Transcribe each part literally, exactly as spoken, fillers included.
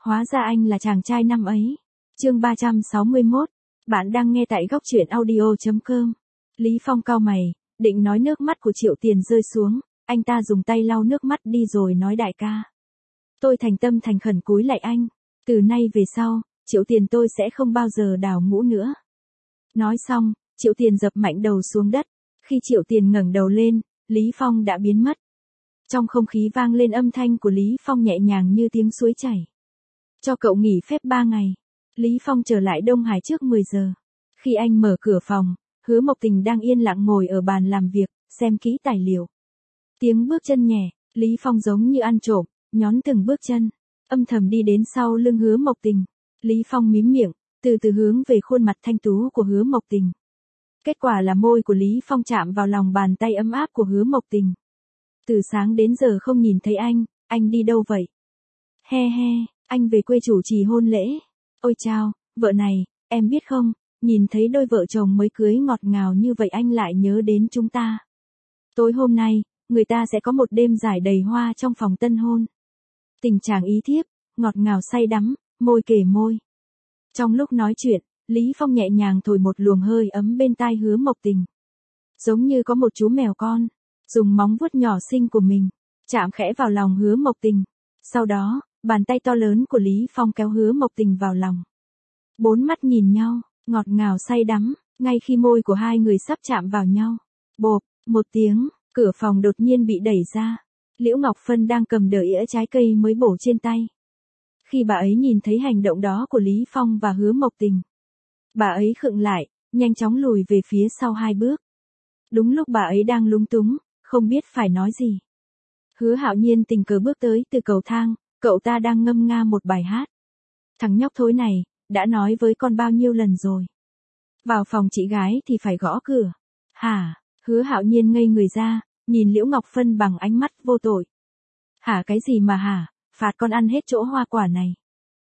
Hóa ra anh là chàng trai năm ấy. Chương ba trăm sáu mươi mốt. Bạn đang nghe tại góc truyện audio chấm com. Lý Phong cau mày, định nói nước mắt của Triệu Tiền rơi xuống, anh ta dùng tay lau nước mắt đi rồi nói đại ca. Tôi thành tâm thành khẩn cúi lạy anh, từ nay về sau, Triệu Tiền tôi sẽ không bao giờ đào ngũ nữa. Nói xong, Triệu Tiền dập mạnh đầu xuống đất, khi Triệu Tiền ngẩng đầu lên, Lý Phong đã biến mất. Trong không khí vang lên âm thanh của Lý Phong nhẹ nhàng như tiếng suối chảy. Cho cậu nghỉ phép ba ngày. Lý Phong trở lại Đông Hải trước mười giờ. Khi anh mở cửa phòng, Hứa Mộc Tình đang yên lặng ngồi ở bàn làm việc, xem kỹ tài liệu. Tiếng bước chân nhẹ, Lý Phong giống như ăn trộm, nhón từng bước chân, âm thầm đi đến sau lưng Hứa Mộc Tình. Lý Phong mím miệng, từ từ hướng về khuôn mặt thanh tú của Hứa Mộc Tình. Kết quả là môi của Lý Phong chạm vào lòng bàn tay ấm áp của Hứa Mộc Tình. Từ sáng đến giờ không nhìn thấy anh, anh đi đâu vậy? He he, anh về quê chủ trì hôn lễ. Ôi chao, vợ này, em biết không, nhìn thấy đôi vợ chồng mới cưới ngọt ngào như vậy anh lại nhớ đến chúng ta. Tối hôm nay, người ta sẽ có một đêm giải đầy hoa trong phòng tân hôn. Tình trạng ý thiếp, ngọt ngào say đắm, môi kề môi. Trong lúc nói chuyện, Lý Phong nhẹ nhàng thổi một luồng hơi ấm bên tai Hứa Mộc Tình. Giống như có một chú mèo con, dùng móng vuốt nhỏ xinh của mình, chạm khẽ vào lòng Hứa Mộc Tình. Sau đó, bàn tay to lớn của Lý Phong kéo Hứa Mộc Tình vào lòng. Bốn mắt nhìn nhau, ngọt ngào say đắm, ngay khi môi của hai người sắp chạm vào nhau. Bộp, một tiếng, cửa phòng đột nhiên bị đẩy ra. Liễu Ngọc Phân đang cầm đĩa ĩa trái cây mới bổ trên tay. Khi bà ấy nhìn thấy hành động đó của Lý Phong và Hứa Mộc Tình, bà ấy khựng lại, nhanh chóng lùi về phía sau hai bước. Đúng lúc bà ấy đang lúng túng, không biết phải nói gì, Hứa Hạo Nhiên tình cờ bước tới từ cầu thang, cậu ta đang ngâm nga một bài hát. Thằng nhóc thối này, đã nói với con bao nhiêu lần rồi. Vào phòng chị gái thì phải gõ cửa. Hả? Hứa Hạo Nhiên ngây người ra, nhìn Liễu Ngọc Phân bằng ánh mắt vô tội. Hả cái gì mà hả, phạt con ăn hết chỗ hoa quả này.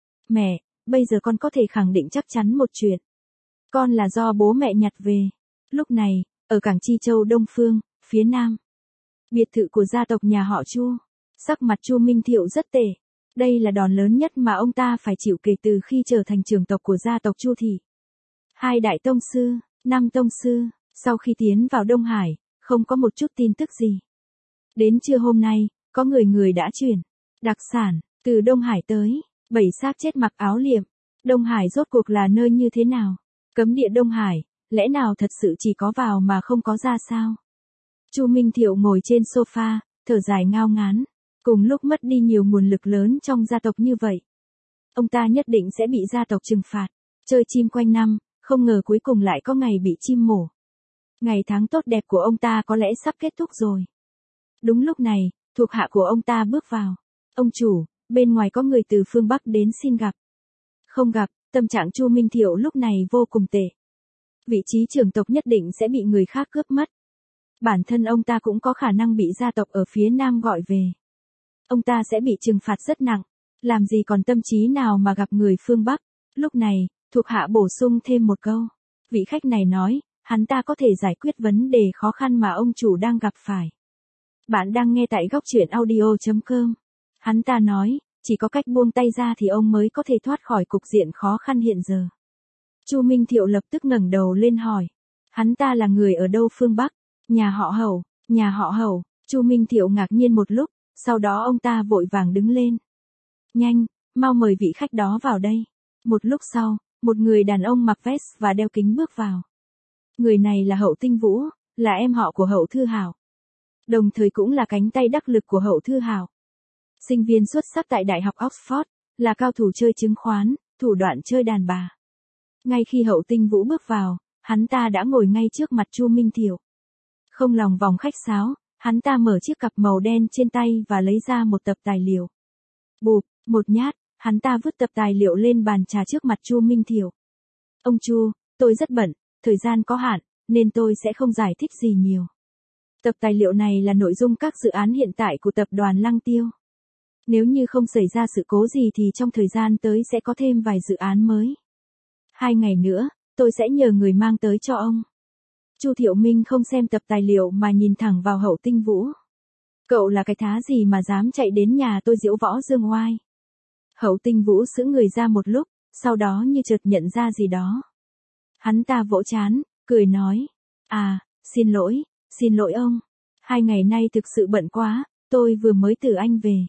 Mẹ, bây giờ con có thể khẳng định chắc chắn một chuyện. Con là do bố mẹ nhặt về. Lúc này, ở cảng Chi Châu Đông Phương, phía nam, biệt thự của gia tộc nhà họ Chu, sắc mặt Chu Minh Thiệu rất tệ. Đây là đòn lớn nhất mà ông ta phải chịu kể từ khi trở thành trưởng tộc của gia tộc Chu Thị. Hai đại tông sư, năm tông sư, sau khi tiến vào Đông Hải, không có một chút tin tức gì. Đến trưa hôm nay, có người người đã chuyển đặc sản từ Đông Hải tới, bảy xác chết mặc áo liệm. Đông Hải rốt cuộc là nơi như thế nào? Cấm địa Đông Hải, lẽ nào thật sự chỉ có vào mà không có ra sao? Chu Minh Thiệu ngồi trên sofa, thở dài ngao ngán. Cùng lúc mất đi nhiều nguồn lực lớn trong gia tộc như vậy, ông ta nhất định sẽ bị gia tộc trừng phạt. Chơi chim quanh năm, không ngờ cuối cùng lại có ngày bị chim mổ. Ngày tháng tốt đẹp của ông ta có lẽ sắp kết thúc rồi. Đúng lúc này, thuộc hạ của ông ta bước vào. Ông chủ, bên ngoài có người từ phương Bắc đến xin gặp. Không gặp, tâm trạng Chu Minh Thiệu lúc này vô cùng tệ. Vị trí trưởng tộc nhất định sẽ bị người khác cướp mất. Bản thân ông ta cũng có khả năng bị gia tộc ở phía Nam gọi về. Ông ta sẽ bị trừng phạt rất nặng, làm gì còn tâm trí nào mà gặp người phương Bắc. Lúc này, thuộc hạ bổ sung thêm một câu. Vị khách này nói, hắn ta có thể giải quyết vấn đề khó khăn mà ông chủ đang gặp phải. Bạn đang nghe tại góc truyện audio chấm com. Hắn ta nói, chỉ có cách buông tay ra thì ông mới có thể thoát khỏi cục diện khó khăn hiện giờ. Chu Minh Thiệu lập tức ngẩng đầu lên hỏi. Hắn ta là người ở đâu phương Bắc? Nhà họ Hầu, nhà họ Hầu. Chu Minh Thiệu ngạc nhiên một lúc. Sau đó ông ta vội vàng đứng lên. Nhanh, mau mời vị khách đó vào đây. Một lúc sau, một người đàn ông mặc vest và đeo kính bước vào. Người này là Hậu Tinh Vũ, là em họ của Hậu Thư Hảo. Đồng thời cũng là cánh tay đắc lực của Hậu Thư Hảo. Sinh viên xuất sắc tại Đại học Oxford, là cao thủ chơi chứng khoán, thủ đoạn chơi đàn bà. Ngay khi Hậu Tinh Vũ bước vào, hắn ta đã ngồi ngay trước mặt Chu Minh Thiệu. Không lòng vòng khách sáo. Hắn ta mở chiếc cặp màu đen trên tay và lấy ra một tập tài liệu. Bụp, một nhát, hắn ta vứt tập tài liệu lên bàn trà trước mặt Chu Minh Thiệu. Ông Chu, tôi rất bận, thời gian có hạn, nên tôi sẽ không giải thích gì nhiều. Tập tài liệu này là nội dung các dự án hiện tại của tập đoàn Lăng Tiêu. Nếu như không xảy ra sự cố gì thì trong thời gian tới sẽ có thêm vài dự án mới. Hai ngày nữa, tôi sẽ nhờ người mang tới cho ông. Chu Thiệu Minh không xem tập tài liệu mà nhìn thẳng vào Hậu Tinh Vũ. Cậu là cái thá gì mà dám chạy đến nhà tôi diễu võ dương oai? Hậu Tinh Vũ sững người ra một lúc, sau đó như chợt nhận ra gì đó. Hắn ta vỗ trán, cười nói. À, xin lỗi, xin lỗi ông. Hai ngày nay thực sự bận quá, tôi vừa mới từ Anh về.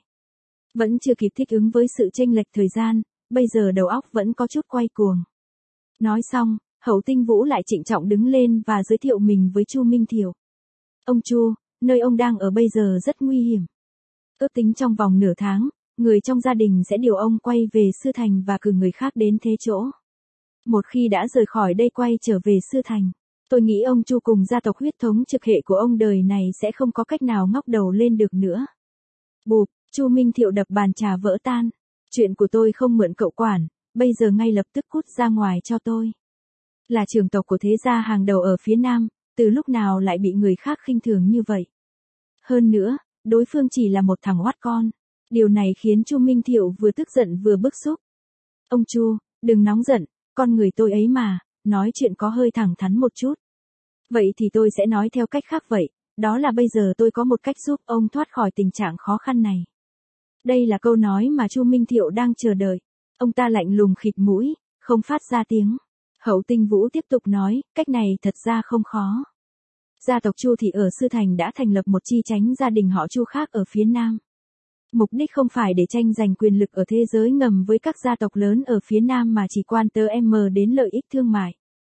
Vẫn chưa kịp thích ứng với sự chênh lệch thời gian, bây giờ đầu óc vẫn có chút quay cuồng. Nói xong, Hậu Tinh Vũ lại trịnh trọng đứng lên và giới thiệu mình với Chu Minh Thiệu. Ông Chu, nơi ông đang ở bây giờ rất nguy hiểm. Ước tính trong vòng nửa tháng, người trong gia đình sẽ điều ông quay về Sư Thành và cử người khác đến thế chỗ. Một khi đã rời khỏi đây quay trở về Sư Thành, tôi nghĩ ông Chu cùng gia tộc huyết thống trực hệ của ông đời này sẽ không có cách nào ngóc đầu lên được nữa. Bụp, Chu Minh Thiệu đập bàn trà vỡ tan. Chuyện của tôi không mượn cậu quản, bây giờ ngay lập tức cút ra ngoài cho tôi. Là trưởng tộc của thế gia hàng đầu ở phía Nam, từ lúc nào lại bị người khác khinh thường như vậy. Hơn nữa, đối phương chỉ là một thằng oát con. Điều này khiến Chu Minh Thiệu vừa tức giận vừa bức xúc. Ông Chu, đừng nóng giận, con người tôi ấy mà, nói chuyện có hơi thẳng thắn một chút. Vậy thì tôi sẽ nói theo cách khác vậy, đó là bây giờ tôi có một cách giúp ông thoát khỏi tình trạng khó khăn này. Đây là câu nói mà Chu Minh Thiệu đang chờ đợi. Ông ta lạnh lùng khịt mũi, không phát ra tiếng. Hậu Tinh Vũ tiếp tục nói, cách này thật ra không khó. Gia tộc Chu thì ở Sư Thành đã thành lập một chi nhánh gia đình họ Chu khác ở phía Nam. Mục đích không phải để tranh giành quyền lực ở thế giới ngầm với các gia tộc lớn ở phía Nam mà chỉ quan tâm đến lợi ích thương mại.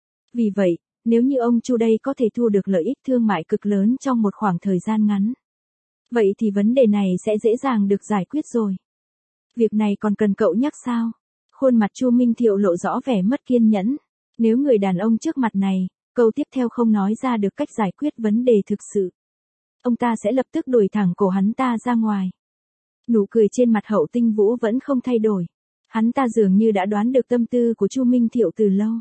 Vì vậy, nếu như ông Chu đây có thể thu được lợi ích thương mại cực lớn trong một khoảng thời gian ngắn, vậy thì vấn đề này sẽ dễ dàng được giải quyết rồi. Việc này còn cần cậu nhắc sao? Khuôn mặt Chu Minh Thiệu lộ rõ vẻ mất kiên nhẫn. Nếu người đàn ông trước mặt này, câu tiếp theo không nói ra được cách giải quyết vấn đề thực sự, ông ta sẽ lập tức đuổi thẳng cổ hắn ta ra ngoài. Nụ cười trên mặt Hậu Tinh Vũ vẫn không thay đổi. Hắn ta dường như đã đoán được tâm tư của Chu Minh Thiệu từ lâu.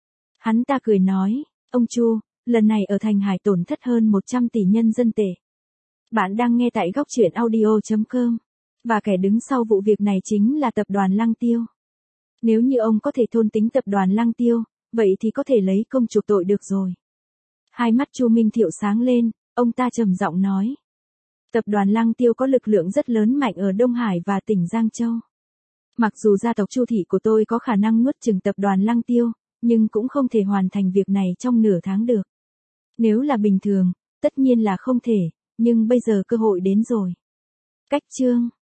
Hắn ta cười nói, ông Chu, lần này ở Thành Hải tổn thất hơn một trăm tỷ nhân dân tệ. Bạn đang nghe tại góc truyện audio chấm com. Và kẻ đứng sau vụ việc này chính là tập đoàn Lăng Tiêu. Nếu như ông có thể thôn tính tập đoàn Lăng Tiêu, vậy thì có thể lấy công chuộc tội được rồi. Hai mắt Chu Minh Thiệu sáng lên, ông ta trầm giọng nói. Tập đoàn Lăng Tiêu có lực lượng rất lớn mạnh ở Đông Hải và tỉnh Giang Châu. Mặc dù gia tộc Chu thị của tôi có khả năng nuốt chửng tập đoàn Lăng Tiêu, nhưng cũng không thể hoàn thành việc này trong nửa tháng được. Nếu là bình thường, tất nhiên là không thể, nhưng bây giờ cơ hội đến rồi. Cách chương